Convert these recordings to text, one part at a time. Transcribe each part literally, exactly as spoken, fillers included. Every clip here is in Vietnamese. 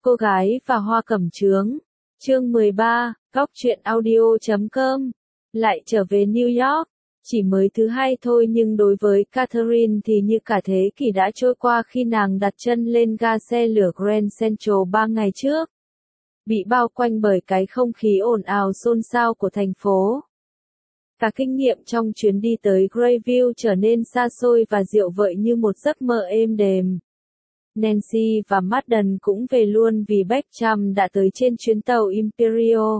Cô gái và hoa cẩm chướng. Chương mười ba, góc truyện audio chấm com. Lại trở về New York. Chỉ mới thứ hai thôi nhưng đối với Catherine thì như cả thế kỷ đã trôi qua khi nàng đặt chân lên ga xe lửa Grand Central ba ngày trước. Bị bao quanh bởi cái không khí ồn ào xôn xao của thành phố. Cả kinh nghiệm trong chuyến đi tới Grayville trở nên xa xôi và dịu vợi như một giấc mơ êm đềm. Nancy và Madden cũng về luôn vì Beckham đã tới trên chuyến tàu Imperial.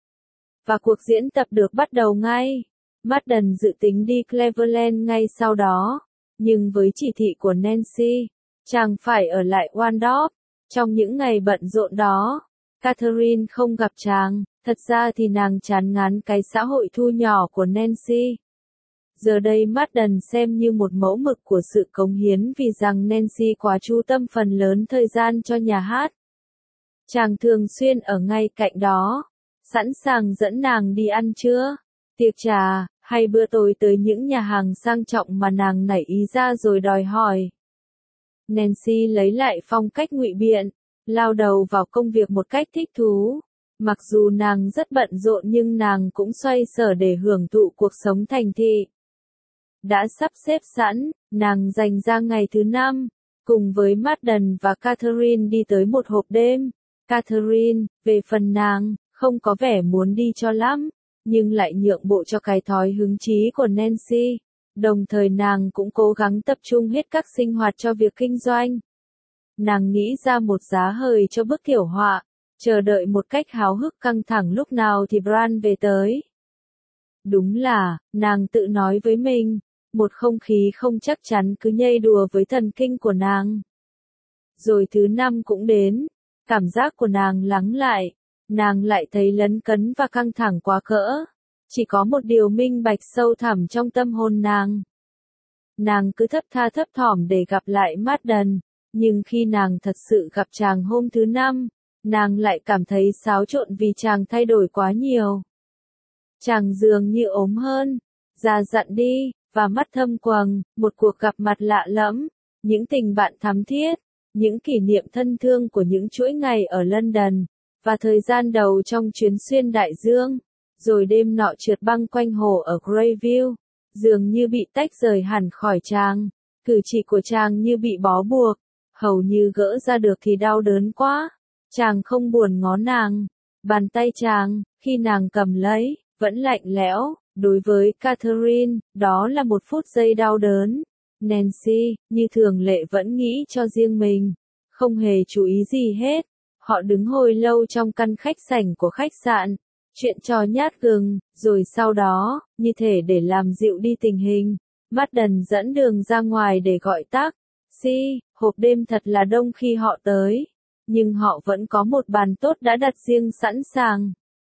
Và cuộc diễn tập được bắt đầu ngay. Madden dự tính đi Cleveland ngay sau đó. Nhưng với chỉ thị của Nancy, chàng phải ở lại Waldorf. Trong những ngày bận rộn đó, Catherine không gặp chàng. Thật ra thì nàng chán ngán cái xã hội thu nhỏ của Nancy. Giờ đây Madden xem như một mẫu mực của sự cống hiến vì rằng Nancy quá chú tâm phần lớn thời gian cho nhà hát. Chàng thường xuyên ở ngay cạnh đó, sẵn sàng dẫn nàng đi ăn trưa, tiệc trà, hay bữa tối tới những nhà hàng sang trọng mà nàng nảy ý ra rồi đòi hỏi. Nancy lấy lại phong cách ngụy biện, lao đầu vào công việc một cách thích thú. Mặc dù nàng rất bận rộn nhưng nàng cũng xoay sở để hưởng thụ cuộc sống thành thị. Đã sắp xếp sẵn, nàng dành ra ngày thứ năm, cùng với Madden và Catherine đi tới một hộp đêm. Catherine, về phần nàng, không có vẻ muốn đi cho lắm, nhưng lại nhượng bộ cho cái thói hứng chí của Nancy. Đồng thời nàng cũng cố gắng tập trung hết các sinh hoạt cho việc kinh doanh. Nàng nghĩ ra một giá hời cho bức tiểu họa, chờ đợi một cách háo hức căng thẳng lúc nào thì Bran về tới. Đúng là, nàng tự nói với mình, một không khí không chắc chắn cứ nhây đùa với thần kinh của nàng. Rồi thứ năm cũng đến, cảm giác của nàng lắng lại, nàng lại thấy lấn cấn và căng thẳng quá cỡ. Chỉ có một điều minh bạch sâu thẳm trong tâm hồn nàng. Nàng cứ thấp tha thấp thỏm để gặp lại Madden, nhưng khi nàng thật sự gặp chàng hôm thứ năm, nàng lại cảm thấy xáo trộn vì chàng thay đổi quá nhiều. Chàng dường như ốm hơn, già dặn đi, và mắt thâm quầng, một cuộc gặp mặt lạ lẫm, những tình bạn thắm thiết, những kỷ niệm thân thương của những chuỗi ngày ở London, và thời gian đầu trong chuyến xuyên đại dương, rồi đêm nọ trượt băng quanh hồ ở Grayville, dường như bị tách rời hẳn khỏi chàng, cử chỉ của chàng như bị bó buộc, hầu như gỡ ra được thì đau đớn quá. Chàng không buồn ngó nàng, bàn tay chàng, khi nàng cầm lấy, vẫn lạnh lẽo. Đối với Catherine, đó là một phút giây đau đớn. Nancy, như thường lệ vẫn nghĩ cho riêng mình, không hề chú ý gì hết. Họ đứng hồi lâu trong căn khách sảnh của khách sạn, chuyện trò nhát gừng, rồi sau đó, như thể để làm dịu đi tình hình, Madden dẫn đường ra ngoài để gọi taxi. Hộp đêm thật là đông khi họ tới, nhưng họ vẫn có một bàn tốt đã đặt riêng sẵn sàng.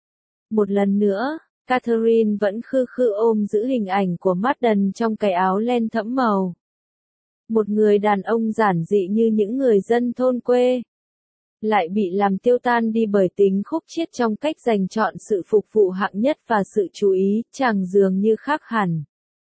Một lần nữa, Catherine vẫn khư khư ôm giữ hình ảnh của Madden trong cái áo len thẫm màu. Một người đàn ông giản dị như những người dân thôn quê, lại bị làm tiêu tan đi bởi tính khúc chiết trong cách dành chọn sự phục vụ hạng nhất và sự chú ý. Chàng dường như khác hẳn.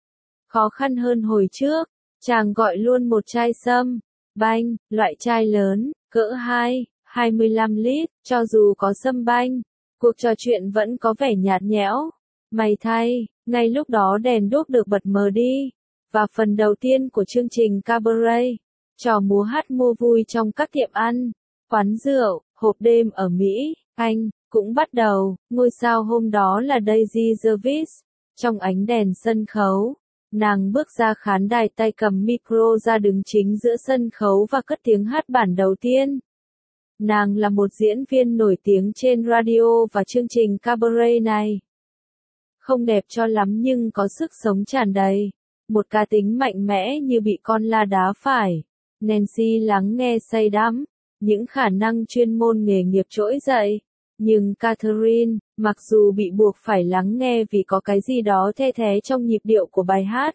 Khó khăn hơn hồi trước, chàng gọi luôn một chai sâm banh, loại chai lớn, cỡ hai, hai mươi lăm lít, cho dù có sâm banh. Cuộc trò chuyện vẫn có vẻ nhạt nhẽo. May thay, ngay lúc đó đèn đuốc được bật mờ đi, và phần đầu tiên của chương trình cabaret, trò múa hát mua vui trong các tiệm ăn, quán rượu, hộp đêm ở Mỹ, Anh, cũng bắt đầu. Ngôi sao hôm đó là Daisy Jervis. Trong ánh đèn sân khấu, nàng bước ra khán đài tay cầm micro ra đứng chính giữa sân khấu và cất tiếng hát bản đầu tiên. Nàng là một diễn viên nổi tiếng trên radio và chương trình cabaret này. Không đẹp cho lắm nhưng có sức sống tràn đầy. Một cá tính mạnh mẽ như bị con la đá phải. Nancy lắng nghe say đắm. Những khả năng chuyên môn nghề nghiệp trỗi dậy. Nhưng Catherine, mặc dù bị buộc phải lắng nghe vì có cái gì đó the thé trong nhịp điệu của bài hát,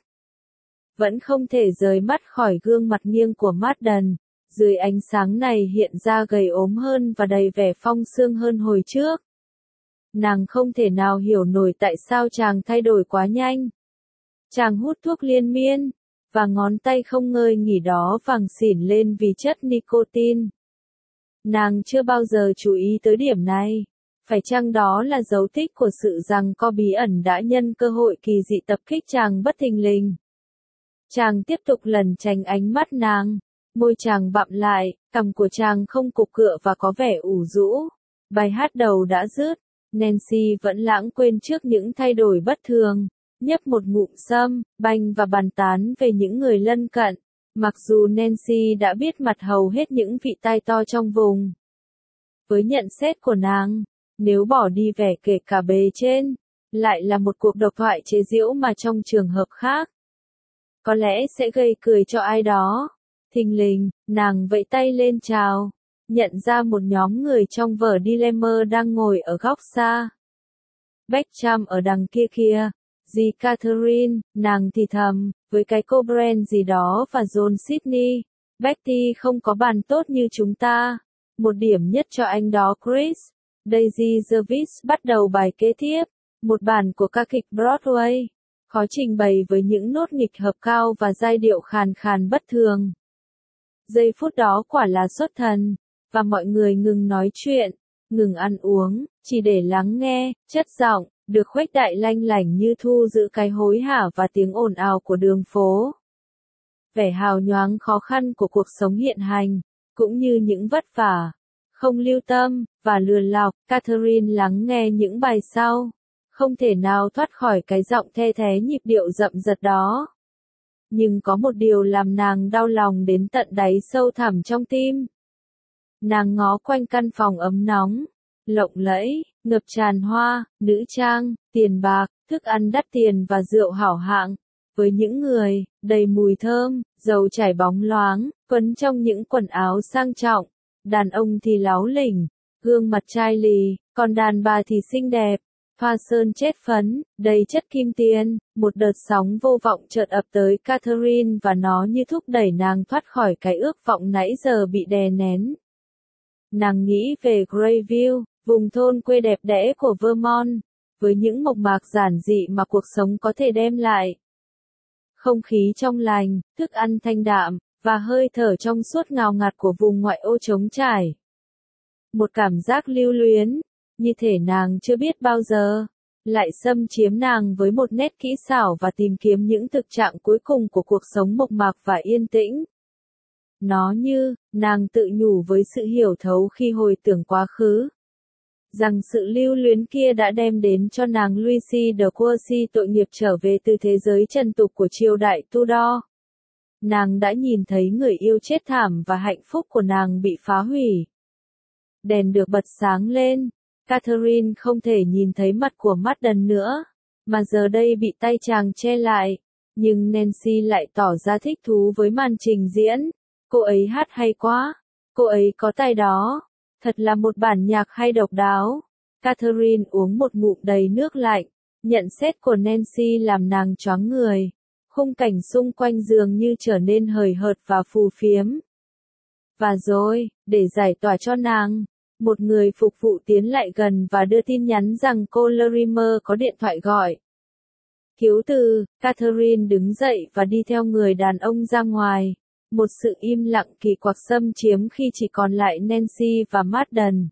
vẫn không thể rời mắt khỏi gương mặt nghiêng của Madden. Dưới ánh sáng này hiện ra gầy ốm hơn và đầy vẻ phong sương hơn hồi trước. Nàng không thể nào hiểu nổi tại sao chàng thay đổi quá nhanh. Chàng hút thuốc liên miên, và ngón tay không ngơi nghỉ đó vàng xỉn lên vì chất nicotine. Nàng chưa bao giờ chú ý tới điểm này. Phải chăng đó là dấu tích của sự rằng co bí ẩn đã nhân cơ hội kỳ dị tập kích chàng bất thình lình? Chàng tiếp tục lẩn tránh ánh mắt nàng. Môi chàng bặm lại, cằm của chàng không cục cựa và có vẻ ủ rũ. Bài hát đầu đã dứt. Nancy vẫn lãng quên trước những thay đổi bất thường. Nhấp một ngụm sâm, banh và bàn tán về những người lân cận. Mặc dù Nancy đã biết mặt hầu hết những vị tai to trong vùng. Với nhận xét của nàng, nếu bỏ đi vẻ kể cả bề trên, lại là một cuộc độc thoại chế giễu mà trong trường hợp khác, có lẽ sẽ gây cười cho ai đó. Thình lình, nàng vẫy tay lên chào, nhận ra một nhóm người trong vở Dilemma đang ngồi ở góc xa. Beckham ở đằng kia kia, dì Catherine, nàng thì thầm, với cái cô Brand gì đó và John Sydney. Betty không có bàn tốt như chúng ta. Một điểm nhất cho anh đó Chris. Daisy Jervis bắt đầu bài kế tiếp, một bản của ca kịch Broadway, khó trình bày với những nốt nghịch hợp cao và giai điệu khàn khàn bất thường. Giây phút đó quả là xuất thần, và mọi người ngừng nói chuyện, ngừng ăn uống, chỉ để lắng nghe, chất giọng, được khuếch đại lanh lảnh như thu giữ cái hối hả và tiếng ồn ào của đường phố. Vẻ hào nhoáng khó khăn của cuộc sống hiện hành, cũng như những vất vả, không lưu tâm, và lừa lọc, Catherine lắng nghe những bài sau, không thể nào thoát khỏi cái giọng the thé nhịp điệu rậm rật đó. Nhưng có một điều làm nàng đau lòng đến tận đáy sâu thẳm trong tim. Nàng ngó quanh căn phòng ấm nóng, lộng lẫy, ngập tràn hoa, nữ trang, tiền bạc, thức ăn đắt tiền và rượu hảo hạng, với những người, đầy mùi thơm, dầu chảy bóng loáng, quấn trong những quần áo sang trọng. Đàn ông thì láo lỉnh, gương mặt chai lì, còn đàn bà thì xinh đẹp, pha sơn chết phấn, đầy chất kim tiền. Một đợt sóng vô vọng chợt ập tới Catherine và nó như thúc đẩy nàng thoát khỏi cái ước vọng nãy giờ bị đè nén. Nàng nghĩ về Greyville, vùng thôn quê đẹp đẽ của Vermont, với những mộc mạc giản dị mà cuộc sống có thể đem lại. Không khí trong lành, thức ăn thanh đạm, và hơi thở trong suốt ngào ngạt của vùng ngoại ô trống trải. Một cảm giác lưu luyến, như thể nàng chưa biết bao giờ, lại xâm chiếm nàng với một nét kỹ xảo và tìm kiếm những thực trạng cuối cùng của cuộc sống mộc mạc và yên tĩnh. Nó như, nàng tự nhủ với sự hiểu thấu khi hồi tưởng quá khứ, rằng sự lưu luyến kia đã đem đến cho nàng Lucy de Courcy tội nghiệp trở về từ thế giới trần tục của triều đại Tudor. Nàng đã nhìn thấy người yêu chết thảm và hạnh phúc của nàng bị phá hủy. Đèn được bật sáng lên, Catherine không thể nhìn thấy mặt của Madden nữa, mà giờ đây bị tay chàng che lại. Nhưng Nancy lại tỏ ra thích thú với màn trình diễn. Cô ấy hát hay quá, cô ấy có tài đó, thật là một bản nhạc hay độc đáo. Catherine uống một ngụm đầy nước lạnh, nhận xét của Nancy làm nàng choáng người. Khung cảnh xung quanh dường như trở nên hời hợt và phù phiếm. Và rồi, để giải tỏa cho nàng, một người phục vụ tiến lại gần và đưa tin nhắn rằng cô Larimer có điện thoại gọi. Khiếu từ, Catherine đứng dậy và đi theo người đàn ông ra ngoài. Một sự im lặng kỳ quặc xâm chiếm khi chỉ còn lại Nancy và Madden.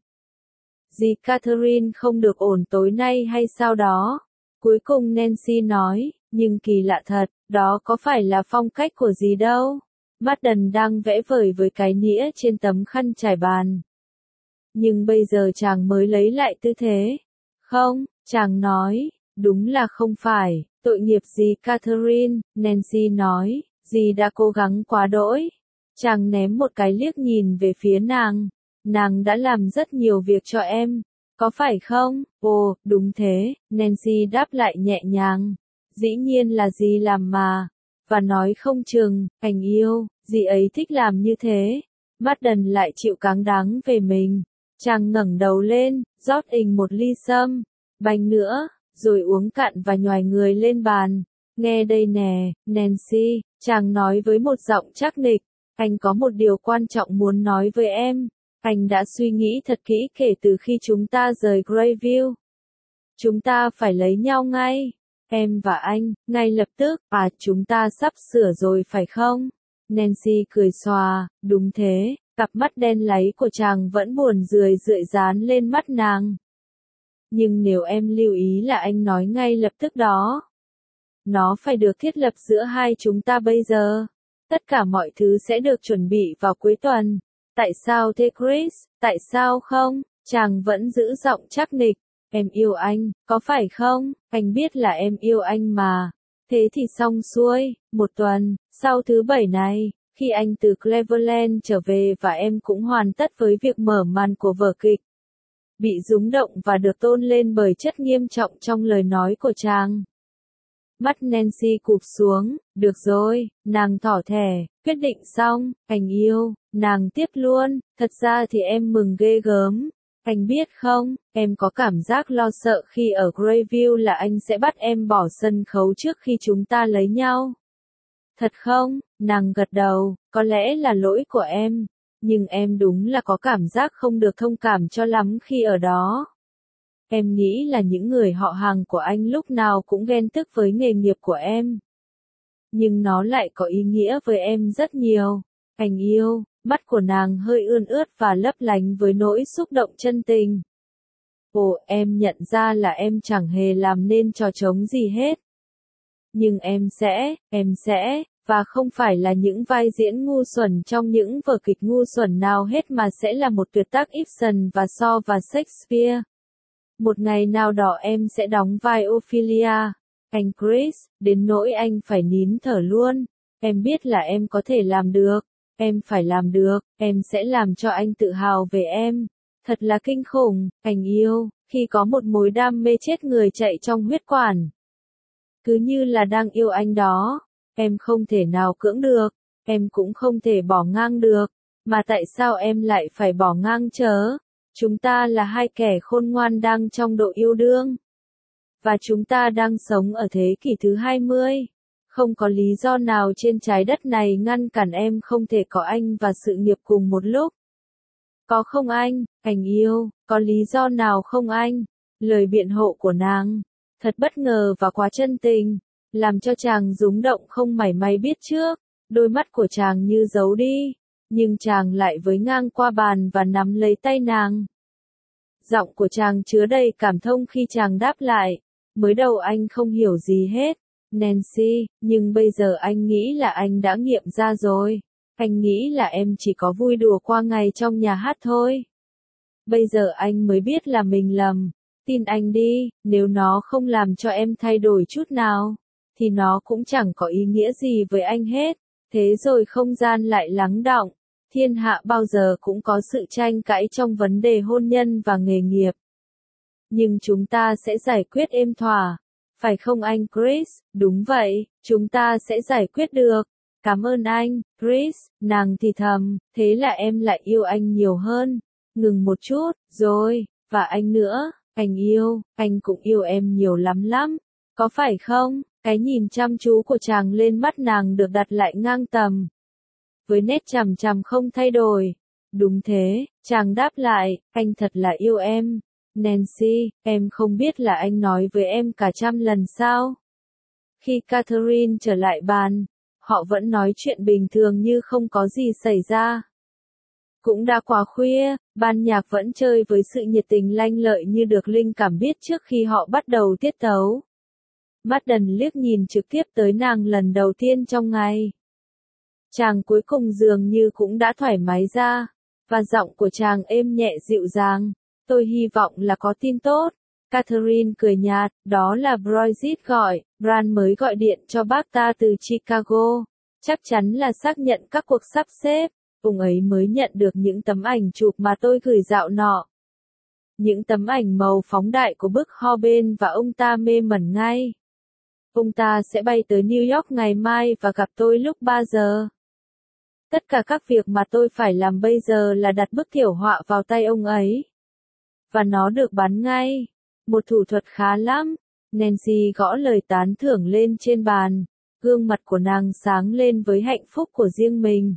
Dì Catherine không được ổn tối nay hay sao đó? Cuối cùng Nancy nói, nhưng kỳ lạ thật, đó có phải là phong cách của dì đâu? Madden đang vẽ vời với cái nĩa trên tấm khăn trải bàn. Nhưng bây giờ chàng mới lấy lại tư thế. Không, chàng nói, đúng là không phải, tội nghiệp dì Catherine, Nancy nói, dì đã cố gắng quá đỗi. Chàng ném một cái liếc nhìn về phía nàng. Nàng đã làm rất nhiều việc cho em, có phải không? Ồ, đúng thế, Nancy đáp lại nhẹ nhàng. Dĩ nhiên là dì làm mà. Và nói không chừng, anh yêu, dì ấy thích làm như thế. Madden lại chịu cáng đáng về mình. Chàng ngẩng đầu lên, rót ình một ly sâm, bánh nữa, rồi uống cạn và nhoài người lên bàn. Nghe đây nè, Nancy, chàng nói với một giọng chắc nịch, anh có một điều quan trọng muốn nói với em. Anh đã suy nghĩ thật kỹ kể từ khi chúng ta rời Greyville. Chúng ta phải lấy nhau ngay. Em và anh, ngay lập tức, à chúng ta sắp sửa rồi phải không? Nancy cười xòa, đúng thế, Cặp mắt đen láy của chàng vẫn buồn rười rượi dán lên mắt nàng. Nhưng nếu em lưu ý là anh nói ngay lập tức đó. Nó phải được thiết lập giữa hai chúng ta bây giờ. Tất cả mọi thứ sẽ được chuẩn bị vào cuối tuần. Tại sao thế Chris, tại sao không? Chàng vẫn giữ giọng chắc nịch. Em yêu anh, có phải không? Anh biết là em yêu anh mà. Thế thì xong xuôi, một tuần, sau thứ bảy này, khi anh từ Cleveland trở về và em cũng hoàn tất với việc mở màn của vở kịch. Bị rúng động và được tôn lên bởi chất nghiêm trọng trong lời nói của chàng. Mắt Nancy cụp xuống, được rồi, nàng thỏ thẻ, quyết định xong, anh yêu, nàng tiếp luôn, thật ra thì em mừng ghê gớm. Anh biết không, em có cảm giác lo sợ khi ở Grayville là anh sẽ bắt em bỏ sân khấu trước khi chúng ta lấy nhau. Thật không? Nàng gật đầu, có lẽ là lỗi của em, nhưng em đúng là có cảm giác không được thông cảm cho lắm khi ở đó. Em nghĩ là những người họ hàng của anh lúc nào cũng ghen tức với nghề nghiệp của em. Nhưng nó lại có ý nghĩa với em rất nhiều. Anh yêu, mắt của nàng hơi ươn ướt và lấp lánh với nỗi xúc động chân tình. Ồ, em nhận ra là em chẳng hề làm nên trò trống gì hết. Nhưng em sẽ, em sẽ, và không phải là những vai diễn ngu xuẩn trong những vở kịch ngu xuẩn nào hết mà sẽ là một tuyệt tác Ibsen và Shaw và Shakespeare. Một ngày nào đó em sẽ đóng vai Ophelia. Anh Chris, đến nỗi anh phải nín thở luôn. Em biết là em có thể làm được. Em phải làm được, em sẽ làm cho anh tự hào về em. Thật là kinh khủng, anh yêu, khi có một mối đam mê chết người chạy trong huyết quản. Cứ như là đang yêu anh đó. Em không thể nào cưỡng được, em cũng không thể bỏ ngang được. Mà tại sao em lại phải bỏ ngang chớ? Chúng ta là hai kẻ khôn ngoan đang trong độ yêu đương. Và chúng ta đang sống ở thế kỷ thứ hai mươi. Không có lý do nào trên trái đất này ngăn cản em không thể có anh và sự nghiệp cùng một lúc. Có không anh, anh yêu, có lý do nào không anh? Lời biện hộ của nàng, thật bất ngờ và quá chân tình, làm cho chàng rúng động không mảy may biết trước. Đôi mắt của chàng như giấu đi, nhưng chàng lại với ngang qua bàn và nắm lấy tay nàng. Giọng của chàng chứa đầy cảm thông khi chàng đáp lại. Mới đầu anh không hiểu gì hết, Nancy, nhưng bây giờ anh nghĩ là anh đã nghiệm ra rồi. Anh nghĩ là em chỉ có vui đùa qua ngày trong nhà hát thôi. Bây giờ anh mới biết là mình lầm. Tin anh đi, nếu nó không làm cho em thay đổi chút nào, thì nó cũng chẳng có ý nghĩa gì với anh hết. Thế rồi không gian lại lắng đọng. Thiên hạ bao giờ cũng có sự tranh cãi trong vấn đề hôn nhân và nghề nghiệp. Nhưng chúng ta sẽ giải quyết êm thỏa. Phải không anh Chris? Đúng vậy, chúng ta sẽ giải quyết được. Cảm ơn anh, Chris, nàng thì thầm, thế là em lại yêu anh nhiều hơn. Ngừng một chút, rồi, và anh nữa, anh yêu, anh cũng yêu em nhiều lắm lắm. Có phải không? Cái nhìn chăm chú của chàng lên mắt nàng được đặt lại ngang tầm. Với nét chằm chằm không thay đổi. Đúng thế, chàng đáp lại, anh thật là yêu em. Nancy, em không biết là anh nói với em cả trăm lần sao? Khi Catherine trở lại bàn, họ vẫn nói chuyện bình thường như không có gì xảy ra. Cũng đã quá khuya, ban nhạc vẫn chơi với sự nhiệt tình lanh lợi như được linh cảm biết trước khi họ bắt đầu tiết tấu. Madden liếc nhìn trực tiếp tới nàng lần đầu tiên trong ngày. Chàng cuối cùng dường như cũng đã thoải mái ra, và giọng của chàng êm nhẹ dịu dàng. Tôi hy vọng là có tin tốt. Catherine cười nhạt, đó là Bridget gọi, Bran mới gọi điện cho bác ta từ Chicago. Chắc chắn là xác nhận các cuộc sắp xếp. Ông ấy mới nhận được những tấm ảnh chụp mà tôi gửi dạo nọ. Những tấm ảnh màu phóng đại của bức Hoben và ông ta mê mẩn ngay. Ông ta sẽ bay tới New York ngày mai và gặp tôi lúc ba giờ. Tất cả các việc mà tôi phải làm bây giờ là đặt bức thiểu họa vào tay ông ấy. Và nó được bán ngay. Một thủ thuật khá lắm. Nancy gõ lời tán thưởng lên trên bàn. Gương mặt của nàng sáng lên với hạnh phúc của riêng mình.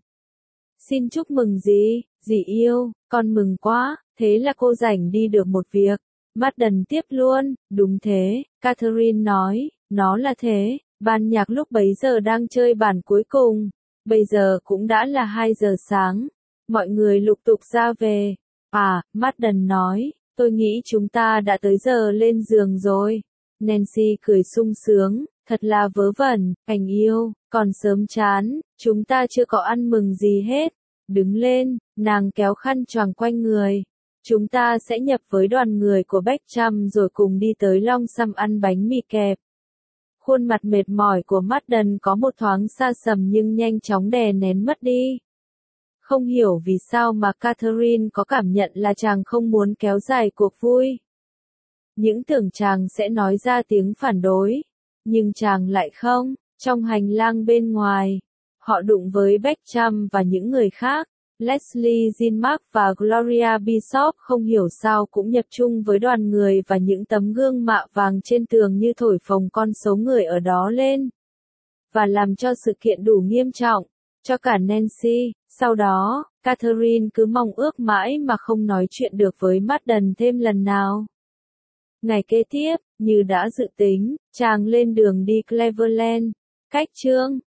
Xin chúc mừng dì, dì yêu, con mừng quá, thế là cô rảnh đi được một việc. Madden tiếp luôn, đúng thế, Catherine nói, nó là thế, ban nhạc lúc bấy giờ đang chơi bản cuối cùng. Bây giờ cũng đã là hai giờ sáng. Mọi người lục tục ra về. À, Madden nói, tôi nghĩ chúng ta đã tới giờ lên giường rồi. Nancy cười sung sướng, thật là vớ vẩn, anh yêu, còn sớm chán, chúng ta chưa có ăn mừng gì hết. Đứng lên, nàng kéo khăn choàng quanh người. Chúng ta sẽ nhập với đoàn người của Beckham rồi cùng đi tới Long Sâm ăn bánh mì kẹp. Khuôn mặt mệt mỏi của Madden có một thoáng xa sầm nhưng nhanh chóng đè nén mất đi. Không hiểu vì sao mà Catherine có cảm nhận là chàng không muốn kéo dài cuộc vui. Những tưởng chàng sẽ nói ra tiếng phản đối, nhưng chàng lại không. Trong hành lang bên ngoài, họ đụng với Beckham và những người khác. Leslie Zinmark và Gloria Bishop không hiểu sao cũng nhập chung với đoàn người và những tấm gương mạ vàng trên tường như thổi phồng con số người ở đó lên. Và làm cho sự kiện đủ nghiêm trọng, cho cả Nancy. Sau đó, Catherine cứ mong ước mãi mà không nói chuyện được với Madden thêm lần nào. Ngày kế tiếp, như đã dự tính, chàng lên đường đi Cleveland. Cách chương